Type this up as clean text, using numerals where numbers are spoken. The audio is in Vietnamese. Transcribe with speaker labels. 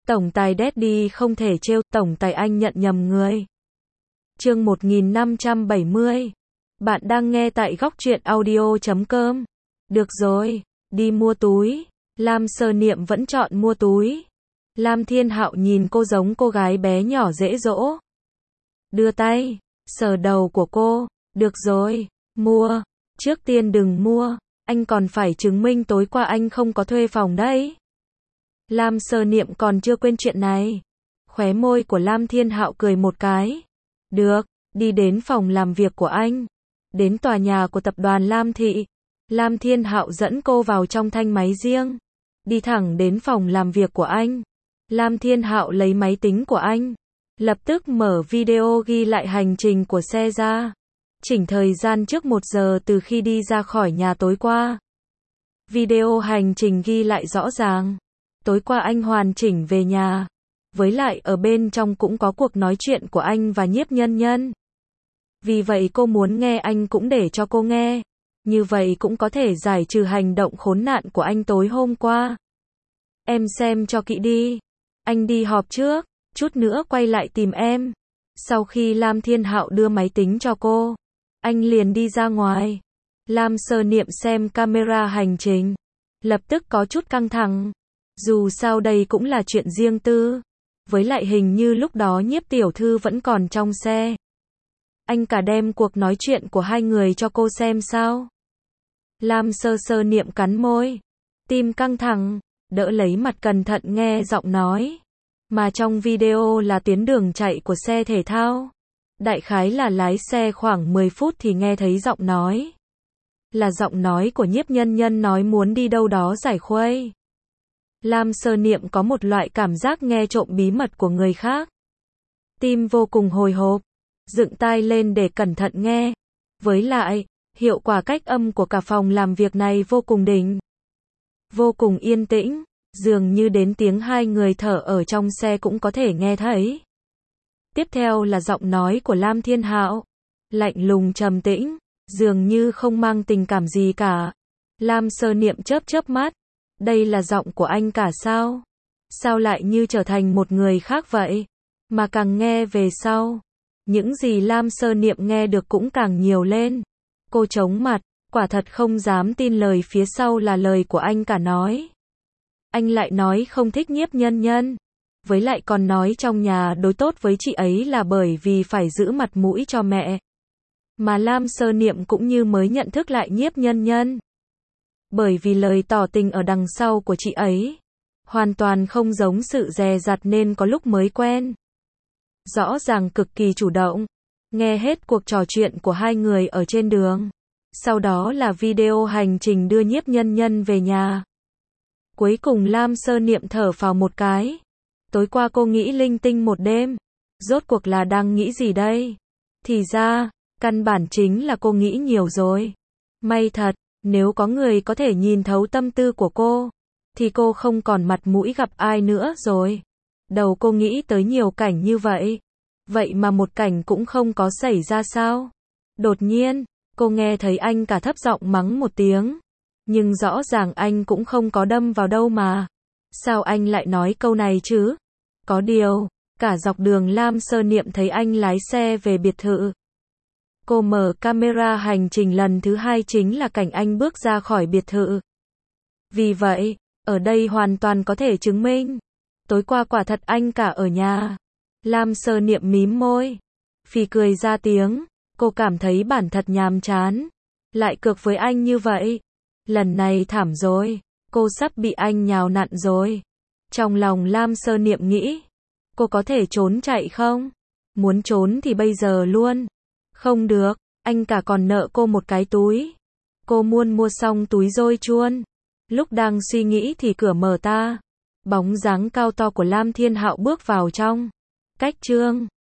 Speaker 1: Tổng tài Daddy không thể trêu, tổng tài anh nhận nhầm người. Chương 1570. Bạn đang nghe tại góc truyện audio.com. Được rồi, đi mua túi. Lam Sơ Niệm vẫn chọn mua túi. Lam Thiên Hạo nhìn cô giống cô gái bé nhỏ dễ dỗ. Đưa tay, sờ đầu của cô. Được rồi, mua. Trước tiên đừng mua, anh còn phải chứng minh tối qua anh không có thuê phòng đấy. Lam Sơ Niệm còn chưa quên chuyện này. Khóe môi của Lam Thiên Hạo cười một cái. Được, đi đến phòng làm việc của anh. Đến tòa nhà của tập đoàn Lam Thị. Lam Thiên Hạo dẫn cô vào trong thanh máy riêng. Đi thẳng đến phòng làm việc của anh. Lam Thiên Hạo lấy máy tính của anh. Lập tức mở video ghi lại hành trình của xe ra. Chỉnh thời gian trước 1 giờ từ khi đi ra khỏi nhà tối qua. Video hành trình ghi lại rõ ràng. Tối qua anh hoàn chỉnh về nhà. Với lại ở bên trong cũng có cuộc nói chuyện của anh và Nhiếp Nhân Nhân. Vì vậy cô muốn nghe anh cũng để cho cô nghe. Như vậy cũng có thể giải trừ hành động khốn nạn của anh tối hôm qua. Em xem cho kỹ đi. Anh đi họp trước, chút nữa quay lại tìm em. Sau khi Lam Thiên Hạo đưa máy tính cho cô, anh liền đi ra ngoài. Lam Sơ Niệm xem camera hành trình. Lập tức có chút căng thẳng. Dù sao đây cũng là chuyện riêng tư. Với lại hình như lúc đó Nhiếp tiểu thư vẫn còn trong xe. Anh cả đem cuộc nói chuyện của hai người cho cô xem sao? Lam Sơ Niệm cắn môi. Tim căng thẳng, đỡ lấy mặt cẩn thận nghe giọng nói. Mà trong video là tuyến đường chạy của xe thể thao. Đại khái là lái xe khoảng 10 phút thì nghe thấy giọng nói. Là giọng nói của Nhiếp Nhân Nhân nói muốn đi đâu đó giải khuây. Lam Sơ Niệm có một loại cảm giác nghe trộm bí mật của người khác. Tim vô cùng hồi hộp, dựng tai lên để cẩn thận nghe. Với lại, hiệu quả cách âm của cả phòng làm việc này vô cùng đỉnh. Vô cùng yên tĩnh, dường như đến tiếng hai người thở ở trong xe cũng có thể nghe thấy. Tiếp theo là giọng nói của Lam Thiên Hạo. Lạnh lùng trầm tĩnh, dường như không mang tình cảm gì cả. Lam Sơ Niệm chớp chớp mắt. Đây là giọng của anh cả sao? Sao lại như trở thành một người khác vậy? Mà càng nghe về sau, những gì Lam Sơ Niệm nghe được cũng càng nhiều lên. Cô chống mặt, quả thật không dám tin lời phía sau là lời của anh cả nói. Anh lại nói không thích Nhiếp Nhân Nhân. Với lại còn nói trong nhà đối tốt với chị ấy là bởi vì phải giữ mặt mũi cho mẹ. Mà Lam Sơ Niệm cũng như mới nhận thức lại Nhiếp Nhân Nhân. Bởi vì lời tỏ tình ở đằng sau của chị ấy hoàn toàn không giống sự dè dặt nên có lúc mới quen. Rõ ràng cực kỳ chủ động. Nghe hết cuộc trò chuyện của hai người ở trên đường. Sau đó là video hành trình đưa Nhiếp Nhân Nhân về nhà. Cuối cùng Lam Sơ Niệm thở phào một cái. Tối qua cô nghĩ linh tinh một đêm. Rốt cuộc là đang nghĩ gì đây? Thì ra, căn bản chính là cô nghĩ nhiều rồi. May thật, nếu có người có thể nhìn thấu tâm tư của cô, thì cô không còn mặt mũi gặp ai nữa rồi. Đầu cô nghĩ tới nhiều cảnh như vậy. Vậy mà một cảnh cũng không có xảy ra sao? Đột nhiên, cô nghe thấy anh cả thấp giọng mắng một tiếng. Nhưng rõ ràng anh cũng không có đâm vào đâu mà. Sao anh lại nói câu này chứ? Có điều, cả dọc đường Lam Sơ Niệm thấy anh lái xe về biệt thự. Cô mở camera hành trình lần thứ 2 chính là cảnh anh bước ra khỏi biệt thự. Vì vậy, ở đây hoàn toàn có thể chứng minh. Tối qua quả thật anh cả ở nhà. Lam Sơ Niệm mím môi. Phì cười ra tiếng. Cô cảm thấy bản thật nhàm chán. Lại cược với anh như vậy. Lần này thảm rồi. Cô sắp bị anh nhào nặn rồi. Trong lòng Lam Sơ Niệm nghĩ. Cô có thể trốn chạy không? Muốn trốn thì bây giờ luôn. Không được, anh cả còn nợ cô một cái túi. Cô muốn mua xong túi roi chuôn. Lúc đang suy nghĩ thì cửa mở ta. Bóng dáng cao to của Lam Thiên Hạo bước vào trong. Cách chương